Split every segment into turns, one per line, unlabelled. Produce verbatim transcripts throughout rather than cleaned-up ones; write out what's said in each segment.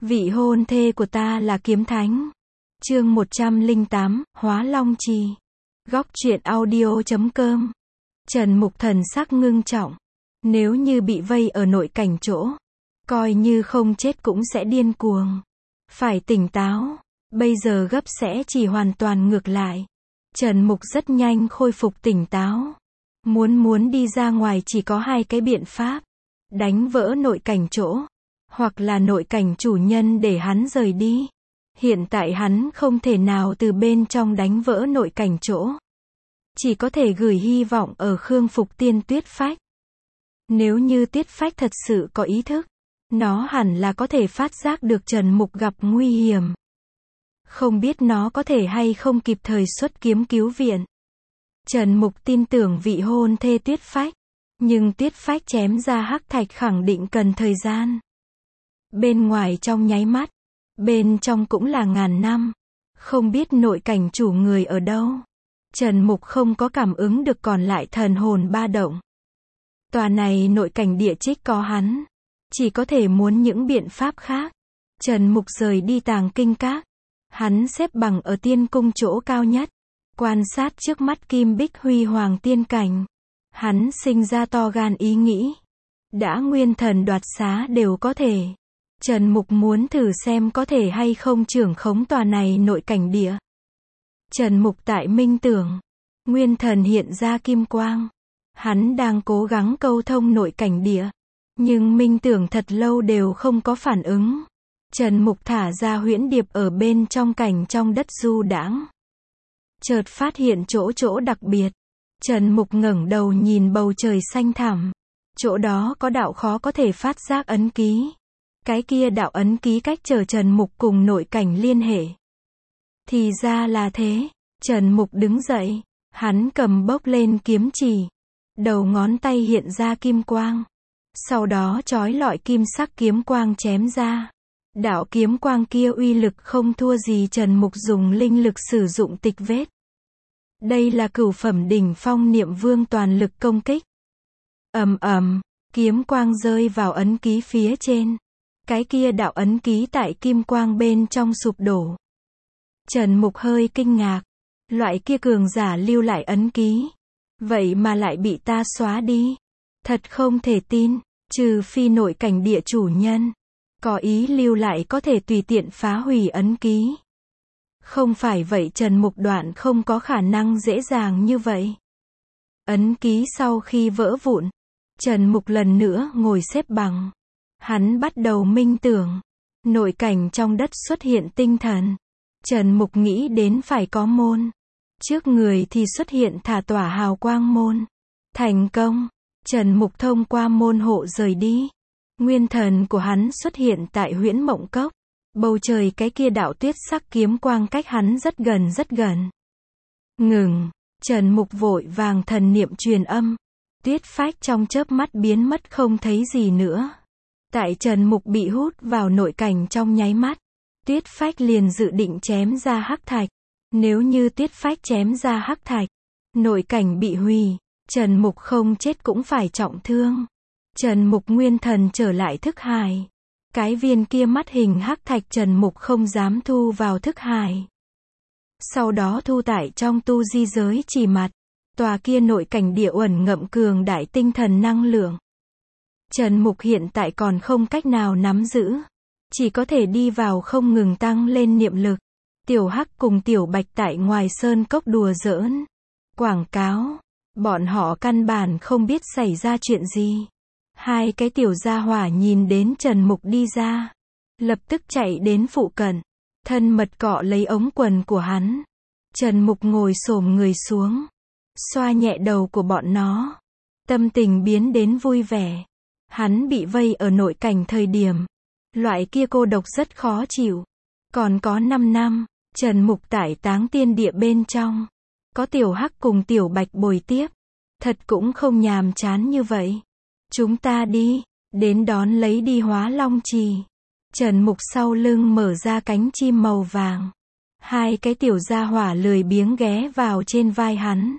Vị hôn thê của ta là kiếm thánh. Chương một trăm lẻ tám, Hóa Long Trì. Góc truyện audio chấm com. Trần Mục thần sắc ngưng trọng. Nếu như bị vây ở nội cảnh chỗ, coi như không chết cũng sẽ điên cuồng. Phải tỉnh táo. Bây giờ gấp sẽ chỉ hoàn toàn ngược lại. Trần Mục rất nhanh khôi phục tỉnh táo. Muốn muốn đi ra ngoài chỉ có hai cái biện pháp. Đánh vỡ nội cảnh chỗ, hoặc là nội cảnh chủ nhân để hắn rời đi. Hiện tại hắn không thể nào từ bên trong đánh vỡ nội cảnh chỗ. Chỉ có thể gửi hy vọng ở Khương Phục Tiên Tuyết Phách. Nếu như Tuyết Phách thật sự có ý thức, nó hẳn là có thể phát giác được Trần Mục gặp nguy hiểm. Không biết nó có thể hay không kịp thời xuất kiếm cứu viện. Trần Mục tin tưởng vị hôn thê Tuyết Phách. Nhưng Tuyết Phách chém ra hắc thạch khẳng định cần thời gian. Bên ngoài trong nháy mắt, bên trong cũng là ngàn năm. Không biết nội cảnh chủ người ở đâu. Trần Mục không có cảm ứng được còn lại thần hồn ba động. Tòa này nội cảnh địa trích có hắn. Chỉ có thể muốn những biện pháp khác. Trần Mục rời đi Tàng Kinh Các. Hắn xếp bằng ở tiên cung chỗ cao nhất. Quan sát trước mắt kim bích huy hoàng tiên cảnh. Hắn sinh ra to gan ý nghĩ. Đã nguyên thần đoạt xá đều có thể. Trần Mục muốn thử xem có thể hay không trưởng khống tòa này nội cảnh địa. Trần Mục tại minh tưởng. Nguyên thần hiện ra kim quang. Hắn đang cố gắng câu thông nội cảnh địa. Nhưng minh tưởng thật lâu đều không có phản ứng. Trần Mục thả ra huyễn điệp ở bên trong cảnh trong đất du đãng. Chợt phát hiện chỗ chỗ đặc biệt. Trần Mục ngẩng đầu nhìn bầu trời xanh thẳm. Chỗ đó có đạo khó có thể phát giác ấn ký. Cái kia đạo ấn ký cách trở Trần Mục cùng nội cảnh liên hệ. Thì ra là thế. Trần Mục đứng dậy. Hắn cầm bốc lên kiếm chỉ. Đầu ngón tay hiện ra kim quang. Sau đó chói lọi kim sắc kiếm quang chém ra. Đạo kiếm quang kia uy lực không thua gì Trần Mục dùng linh lực sử dụng tịch vết. Đây là cửu phẩm đỉnh phong niệm vương toàn lực công kích. Ầm ầm, kiếm quang rơi vào ấn ký phía trên. Cái kia đạo ấn ký tại kim quang bên trong sụp đổ. Trần Mục hơi kinh ngạc. Loại kia cường giả lưu lại ấn ký. Vậy mà lại bị ta xóa đi. Thật không thể tin, trừ phi nội cảnh địa chủ nhân. Có ý lưu lại có thể tùy tiện phá hủy ấn ký. Không phải vậy Trần Mục đoạn không có khả năng dễ dàng như vậy. Ấn ký sau khi vỡ vụn, Trần Mục lần nữa ngồi xếp bằng. Hắn bắt đầu minh tưởng. Nội cảnh trong đất xuất hiện tinh thần. Trần Mục nghĩ đến phải có môn. Trước người thì xuất hiện thả tỏa hào quang môn. Thành công. Trần Mục thông qua môn hộ rời đi. Nguyên thần của hắn xuất hiện tại huyễn mộng cốc. Bầu trời cái kia đạo tuyết sắc kiếm quang cách hắn rất gần rất gần. Ngừng. Trần Mục vội vàng thần niệm truyền âm. Tuyết Phách trong chớp mắt biến mất không thấy gì nữa. Tại Trần Mục bị hút vào nội cảnh trong nháy mắt. Tuyết Phách liền dự định chém ra hắc thạch. Nếu như Tuyết Phách chém ra hắc thạch, nội cảnh bị hủy, Trần Mục không chết cũng phải trọng thương. Trần Mục nguyên thần trở lại thức hải. Cái viên kia mắt hình hắc thạch Trần Mục không dám thu vào thức hải. Sau đó thu tải trong tu di giới chỉ mặt. Tòa kia nội cảnh địa uẩn ngậm cường đại tinh thần năng lượng. Trần Mục hiện tại còn không cách nào nắm giữ. Chỉ có thể đi vào không ngừng tăng lên niệm lực. Tiểu Hắc cùng Tiểu Bạch tại ngoài sơn cốc đùa giỡn. Quảng cáo. Bọn họ căn bản không biết xảy ra chuyện gì. Hai cái tiểu gia hỏa nhìn đến Trần Mục đi ra. Lập tức chạy đến phụ cận. Thân mật cọ lấy ống quần của hắn. Trần Mục ngồi xổm người xuống. Xoa nhẹ đầu của bọn nó. Tâm tình biến đến vui vẻ. Hắn bị vây ở nội cảnh thời điểm. Loại kia cô độc rất khó chịu. Còn có năm năm. Trần Mục tại Táng Tiên Địa bên trong. Có Tiểu Hắc cùng Tiểu Bạch bồi tiếp. Thật cũng không nhàm chán như vậy. Chúng ta đi. Đến đón lấy đi Hóa Long Trì. Trần Mục sau lưng mở ra cánh chim màu vàng. Hai cái tiểu gia hỏa lười biếng ghé vào trên vai hắn.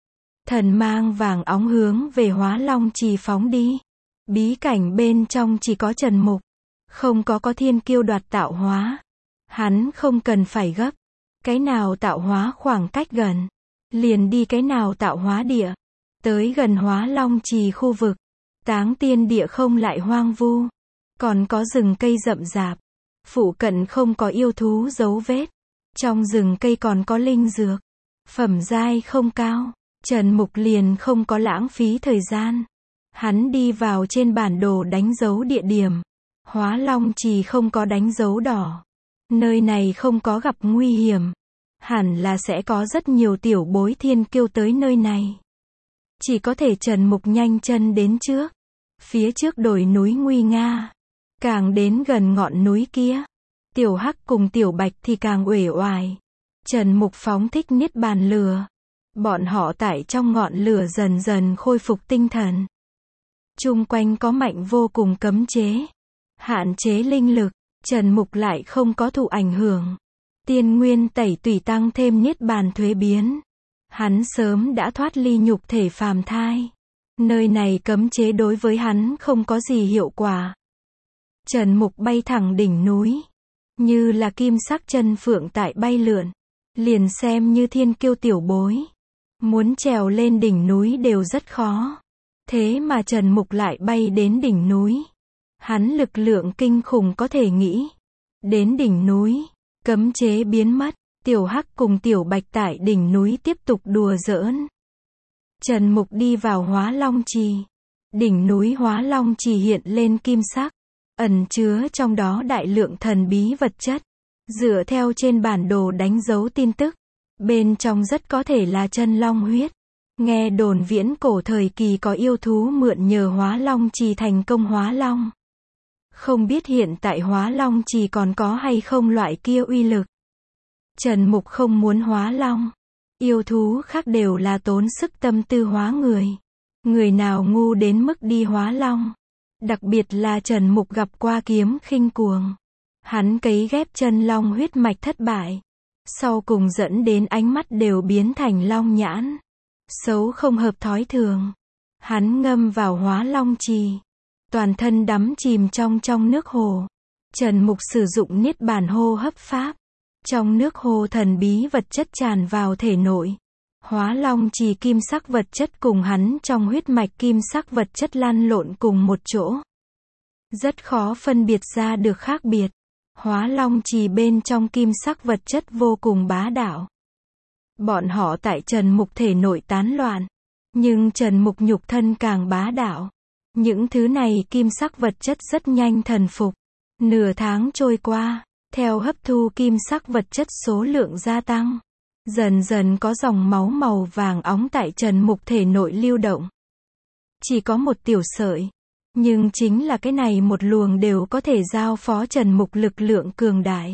Thần mang vàng óng hướng về Hóa Long Trì phóng đi. Bí cảnh bên trong chỉ có Trần Mục. Không có có thiên kiêu đoạt tạo hóa. Hắn không cần phải gấp. Cái nào tạo hóa khoảng cách gần, liền đi cái nào tạo hóa địa. Tới gần Hóa Long Trì khu vực, Táng Tiên địa không lại hoang vu. Còn có rừng cây rậm rạp. Phụ cận không có yêu thú dấu vết. Trong rừng cây còn có linh dược. Phẩm giai không cao. Trần Mục liền không có lãng phí thời gian. Hắn đi vào trên bản đồ đánh dấu địa điểm. Hóa Long Trì không có đánh dấu đỏ. Nơi này không có gặp nguy hiểm. Hẳn là sẽ có rất nhiều tiểu bối thiên kiêu tới nơi này. Chỉ có thể Trần Mục nhanh chân đến trước. Phía trước đồi núi nguy nga. Càng đến gần ngọn núi kia, Tiểu Hắc cùng Tiểu Bạch thì càng uể oải. Trần Mục phóng thích niết bàn lửa. Bọn họ tại trong ngọn lửa dần dần khôi phục tinh thần. Chung quanh có mạnh vô cùng cấm chế. Hạn chế linh lực. Trần Mục lại không có thụ ảnh hưởng. Tiên nguyên tẩy tùy tăng thêm niết bàn thuế biến. Hắn sớm đã thoát ly nhục thể phàm thai. Nơi này cấm chế đối với hắn không có gì hiệu quả. Trần Mục bay thẳng đỉnh núi. Như là kim sắc chân phượng tại bay lượn. Liền xem như thiên kiêu tiểu bối. Muốn trèo lên đỉnh núi đều rất khó. Thế mà Trần Mục lại bay đến đỉnh núi. Hắn lực lượng kinh khủng có thể nghĩ. Đến đỉnh núi, cấm chế biến mất. Tiểu Hắc cùng Tiểu Bạch tại đỉnh núi tiếp tục đùa giỡn. Trần Mục đi vào Hóa Long Trì. Đỉnh núi Hóa Long Trì hiện lên kim sắc. Ẩn chứa trong đó đại lượng thần bí vật chất. Dựa theo trên bản đồ đánh dấu tin tức. Bên trong rất có thể là chân long huyết. Nghe đồn viễn cổ thời kỳ có yêu thú mượn nhờ Hóa Long Trì thành công hóa long. Không biết hiện tại Hóa Long Trì còn có hay không loại kia uy lực. Trần Mục không muốn hóa long. Yêu thú khác đều là tốn sức tâm tư hóa người. Người nào ngu đến mức đi hóa long. Đặc biệt là Trần Mục gặp qua kiếm khinh cuồng. Hắn cấy ghép chân long huyết mạch thất bại. Sau cùng dẫn đến ánh mắt đều biến thành long nhãn. Xấu không hợp thói thường. Hắn ngâm vào Hóa Long Trì. Toàn thân đắm chìm trong trong nước hồ. Trần Mục sử dụng niết bàn hô hấp pháp. Trong nước hồ thần bí vật chất tràn vào thể nội. Hóa Long Trì kim sắc vật chất cùng hắn trong huyết mạch kim sắc vật chất lăn lộn cùng một chỗ. Rất khó phân biệt ra được khác biệt. Hóa Long Trì bên trong kim sắc vật chất vô cùng bá đạo. Bọn họ tại Trần Mục thể nội tán loạn. Nhưng Trần Mục nhục thân càng bá đạo. Những thứ này kim sắc vật chất rất nhanh thần phục. Nửa tháng trôi qua. Theo hấp thu kim sắc vật chất số lượng gia tăng. Dần dần có dòng máu màu vàng óng tại Trần Mục thể nội lưu động. Chỉ có một tiểu sợi. Nhưng chính là cái này một luồng đều có thể giao phó Trần Mục lực lượng cường đại.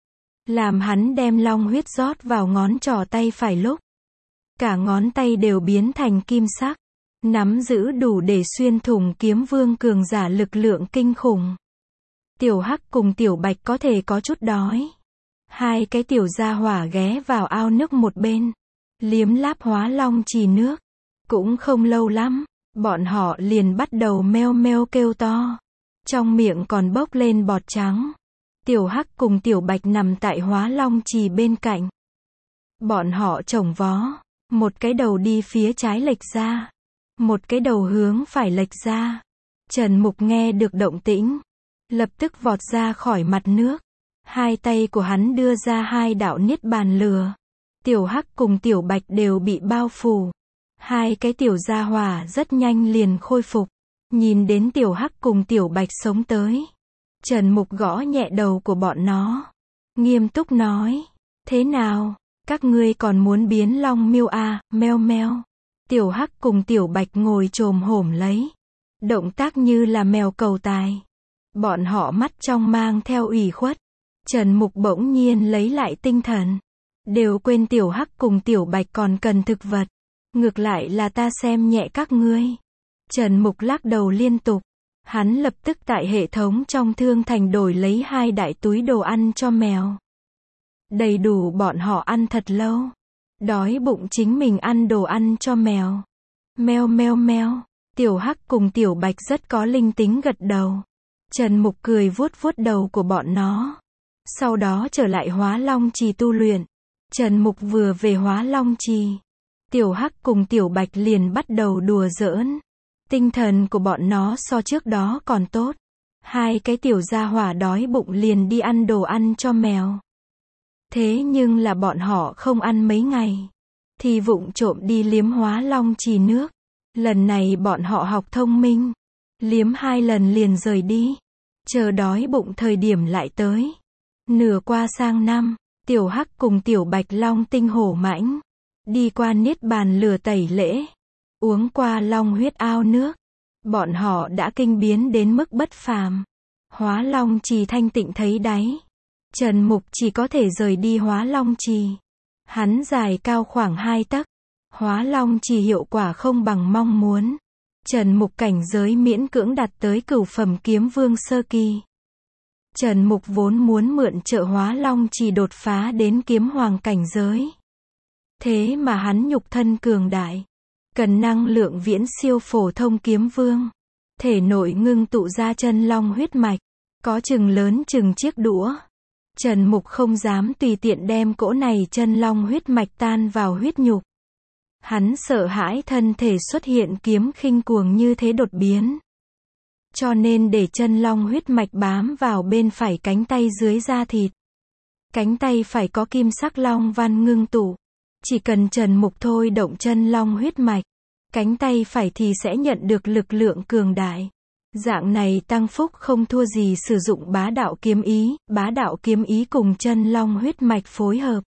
Làm hắn đem long huyết rót vào ngón trỏ tay phải lúc. Cả ngón tay đều biến thành kim sắc. Nắm giữ đủ để xuyên thủng kiếm vương cường giả lực lượng kinh khủng. Tiểu Hắc cùng Tiểu Bạch có thể có chút đói. Hai cái tiểu gia hỏa ghé vào ao nước một bên. Liếm láp Hóa Long Trì nước. Cũng không lâu lắm. Bọn họ liền bắt đầu meo meo kêu to. Trong miệng còn bốc lên bọt trắng. Tiểu Hắc cùng Tiểu Bạch nằm tại Hóa Long Trì bên cạnh. Bọn họ chồng vó. Một cái đầu đi phía trái lệch ra. Một cái đầu hướng phải lệch ra. Trần Mục nghe được động tĩnh. Lập tức vọt ra khỏi mặt nước. Hai tay của hắn đưa ra hai đạo niết bàn lửa. Tiểu Hắc cùng Tiểu Bạch đều bị bao phủ. Hai cái tiểu gia hỏa rất nhanh liền khôi phục. Nhìn đến Tiểu Hắc cùng Tiểu Bạch sống tới. Trần Mục gõ nhẹ đầu của bọn nó. Nghiêm túc nói. Thế nào? Các ngươi còn muốn biến long miêu à, meo meo. Tiểu Hắc cùng Tiểu Bạch ngồi chồm hổm lấy. Động tác như là mèo cầu tài. Bọn họ mắt trong mang theo ủy khuất. Trần Mục bỗng nhiên lấy lại tinh thần. Đều quên Tiểu Hắc cùng Tiểu Bạch còn cần thực vật. Ngược lại là ta xem nhẹ các ngươi. Trần Mục lắc đầu liên tục. Hắn lập tức tại hệ thống trong thương thành đổi lấy hai đại túi đồ ăn cho mèo. Đầy đủ bọn họ ăn thật lâu. Đói bụng chính mình ăn đồ ăn cho mèo. Meo meo meo. Tiểu Hắc cùng Tiểu Bạch rất có linh tính gật đầu. Trần Mục cười vuốt vuốt đầu của bọn nó. Sau đó trở lại Hóa Long Trì tu luyện. Trần Mục vừa về Hóa Long Trì, Tiểu Hắc cùng Tiểu Bạch liền bắt đầu đùa giỡn. Tinh thần của bọn nó so trước đó còn tốt. Hai cái tiểu gia hỏa đói bụng liền đi ăn đồ ăn cho mèo. Thế nhưng là bọn họ không ăn mấy ngày, thì vụng trộm đi liếm Hóa Long Trì nước. Lần này bọn họ học thông minh, liếm hai lần liền rời đi. Chờ đói bụng thời điểm lại tới. Nửa qua sang năm, Tiểu Hắc cùng Tiểu Bạch Long tinh hổ mãnh đi qua niết bàn lửa tẩy lễ, uống qua long huyết ao nước. Bọn họ đã kinh biến đến mức bất phàm. Hóa Long Trì thanh tịnh thấy đáy. Trần Mục chỉ có thể rời đi Hóa Long Trì. Hắn dài cao khoảng hai tấc. Hóa Long Trì hiệu quả không bằng mong muốn. Trần Mục cảnh giới miễn cưỡng đạt tới cửu phẩm kiếm vương sơ kỳ. Trần Mục vốn muốn mượn trợ Hóa Long Trì đột phá đến kiếm hoàng cảnh giới. Thế mà hắn nhục thân cường đại, cần năng lượng viễn siêu phổ thông kiếm vương. Thể nội ngưng tụ ra chân long huyết mạch, có chừng lớn chừng chiếc đũa. Trần Mục không dám tùy tiện đem cỗ này chân long huyết mạch tan vào huyết nhục. Hắn sợ hãi thân thể xuất hiện kiếm khinh cuồng như thế đột biến. Cho nên để chân long huyết mạch bám vào bên phải cánh tay dưới da thịt. Cánh tay phải có kim sắc long văn ngưng tụ. Chỉ cần Trần Mục thôi động chân long huyết mạch, cánh tay phải thì sẽ nhận được lực lượng cường đại. Dạng này tăng phúc không thua gì sử dụng bá đạo kiếm ý. Bá đạo kiếm ý cùng chân long huyết mạch phối hợp.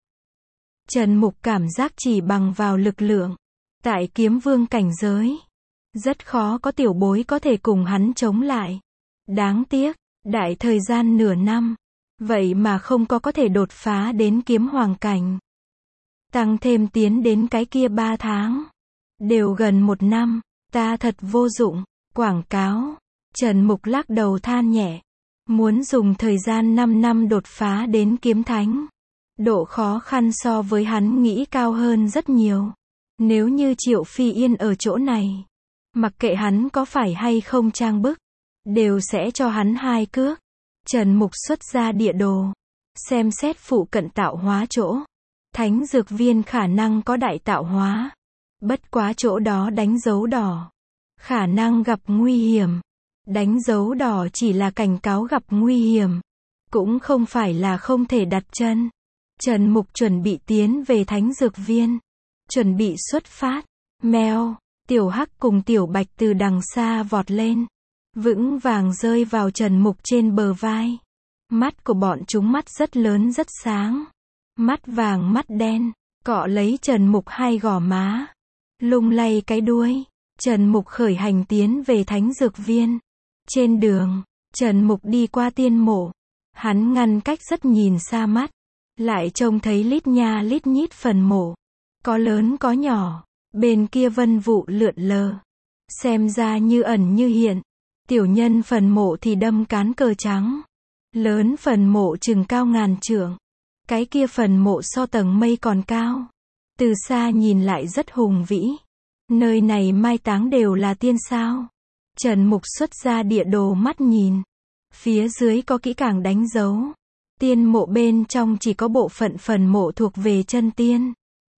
Trần Mục cảm giác chỉ bằng vào lực lượng, tại kiếm vương cảnh giới, rất khó có tiểu bối có thể cùng hắn chống lại. Đáng tiếc, đại thời gian nửa năm, vậy mà không có có thể đột phá đến kiếm hoàng cảnh. Tăng thêm tiến đến cái kia ba tháng, đều gần một năm, ta thật vô dụng. Quảng cáo. Trần Mục lắc đầu than nhẹ. Muốn dùng thời gian năm năm đột phá đến kiếm thánh, độ khó khăn so với hắn nghĩ cao hơn rất nhiều. Nếu như Triệu Phi Yên ở chỗ này, mặc kệ hắn có phải hay không trang bức, đều sẽ cho hắn hai cước. Trần Mục xuất ra địa đồ, xem xét phụ cận tạo hóa chỗ. Thánh dược viên khả năng có đại tạo hóa. Bất quá chỗ đó đánh dấu đỏ, khả năng gặp nguy hiểm. Đánh dấu đỏ chỉ là cảnh cáo gặp nguy hiểm, cũng không phải là không thể đặt chân. Trần Mục chuẩn bị tiến về thánh dược viên, chuẩn bị xuất phát. Mèo, Tiểu Hắc cùng Tiểu Bạch từ đằng xa vọt lên, vững vàng rơi vào Trần Mục trên bờ vai. Mắt của bọn chúng mắt rất lớn rất sáng, mắt vàng mắt đen, cọ lấy Trần Mục hai gò má, lung lay cái đuôi. Trần Mục khởi hành tiến về thánh dược viên. Trên đường, Trần Mục đi qua tiên mộ. Hắn ngăn cách rất nhìn xa mắt, lại trông thấy lít nha lít nhít phần mộ, có lớn có nhỏ, bên kia vân vụ lượn lờ, xem ra như ẩn như hiện. Tiểu nhân phần mộ thì đâm cán cờ trắng, lớn phần mộ chừng cao ngàn trượng, cái kia phần mộ so tầng mây còn cao, từ xa nhìn lại rất hùng vĩ. Nơi này mai táng đều là tiên sao? Trần Mục xuất ra địa đồ mắt nhìn, phía dưới có kỹ càng đánh dấu. Tiên mộ bên trong chỉ có bộ phận phần mộ thuộc về chân tiên,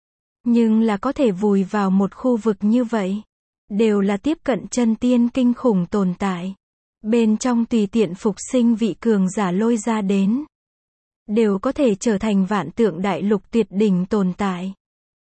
nhưng là có thể vùi vào một khu vực như vậy, đều là tiếp cận chân tiên kinh khủng tồn tại. Bên trong tùy tiện phục sinh vị cường giả lôi ra đến, đều có thể trở thành vạn tượng đại lục tuyệt đỉnh tồn tại.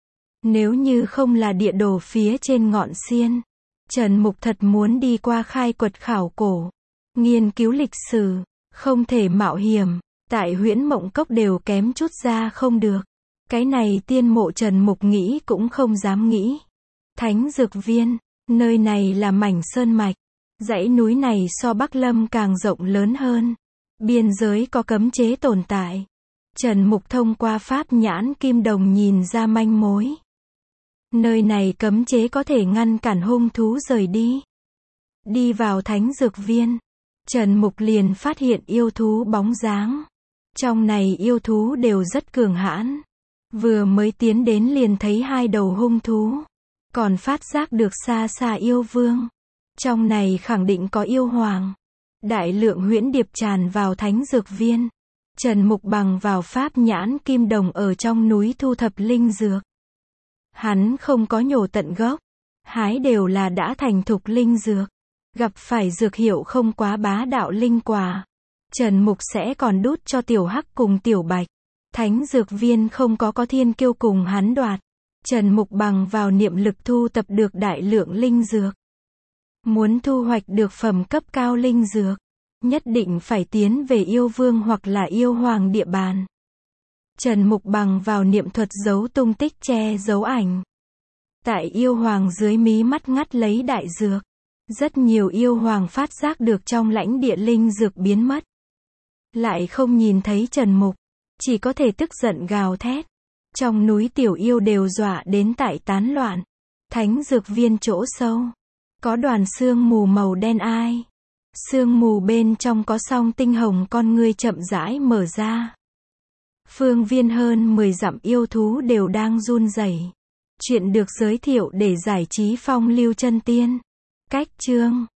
Nếu như không là địa đồ phía trên ngọn xiên, Trần Mục thật muốn đi qua khai quật khảo cổ, nghiên cứu lịch sử, không thể mạo hiểm. Tại Huyễn Mộng Cốc đều kém chút ra không được. Cái này tiên mộ Trần Mục nghĩ cũng không dám nghĩ. Thánh dược viên, nơi này là mảnh sơn mạch. Dãy núi này so Bắc Lâm càng rộng lớn hơn. Biên giới có cấm chế tồn tại. Trần Mục thông qua pháp nhãn kim đồng nhìn ra manh mối. Nơi này cấm chế có thể ngăn cản hung thú rời đi. Đi vào thánh dược viên, Trần Mục liền phát hiện yêu thú bóng dáng. Trong này yêu thú đều rất cường hãn. Vừa mới tiến đến liền thấy hai đầu hung thú. Còn phát giác được xa xa yêu vương. Trong này khẳng định có yêu hoàng. Đại lượng huyễn điệp tràn vào thánh dược viên. Trần Mục Bằng vào pháp nhãn kim đồng ở trong núi thu thập linh dược. Hắn không có nhổ tận gốc. Hái đều là đã thành thục linh dược. Gặp phải dược hiệu không quá bá đạo linh quả, Trần Mục sẽ còn đút cho tiểu hắc cùng tiểu bạch. Thánh dược viên không có có thiên kiêu cùng hắn đoạt. Trần Mục Bằng vào niệm lực thu tập được đại lượng linh dược. Muốn thu hoạch được phẩm cấp cao linh dược, nhất định phải tiến về yêu vương hoặc là yêu hoàng địa bàn. Trần Mục Bằng vào niệm thuật giấu tung tích che giấu ảnh. Tại yêu hoàng dưới mí mắt ngắt lấy đại dược. Rất nhiều yêu hoàng phát giác được trong lãnh địa linh dược biến mất. Lại không nhìn thấy Trần Mục. Chỉ có thể tức giận gào thét. Trong núi tiểu yêu đều dọa đến tại tán loạn. Thánh dược viên chỗ sâu. Có đoàn sương mù màu đen ai. Sương mù bên trong có song tinh hồng con ngươi chậm rãi mở ra. Phương viên hơn mười dặm yêu thú đều đang run rẩy. Chuyện được giới thiệu để giải trí phong lưu chân tiên. Cách chương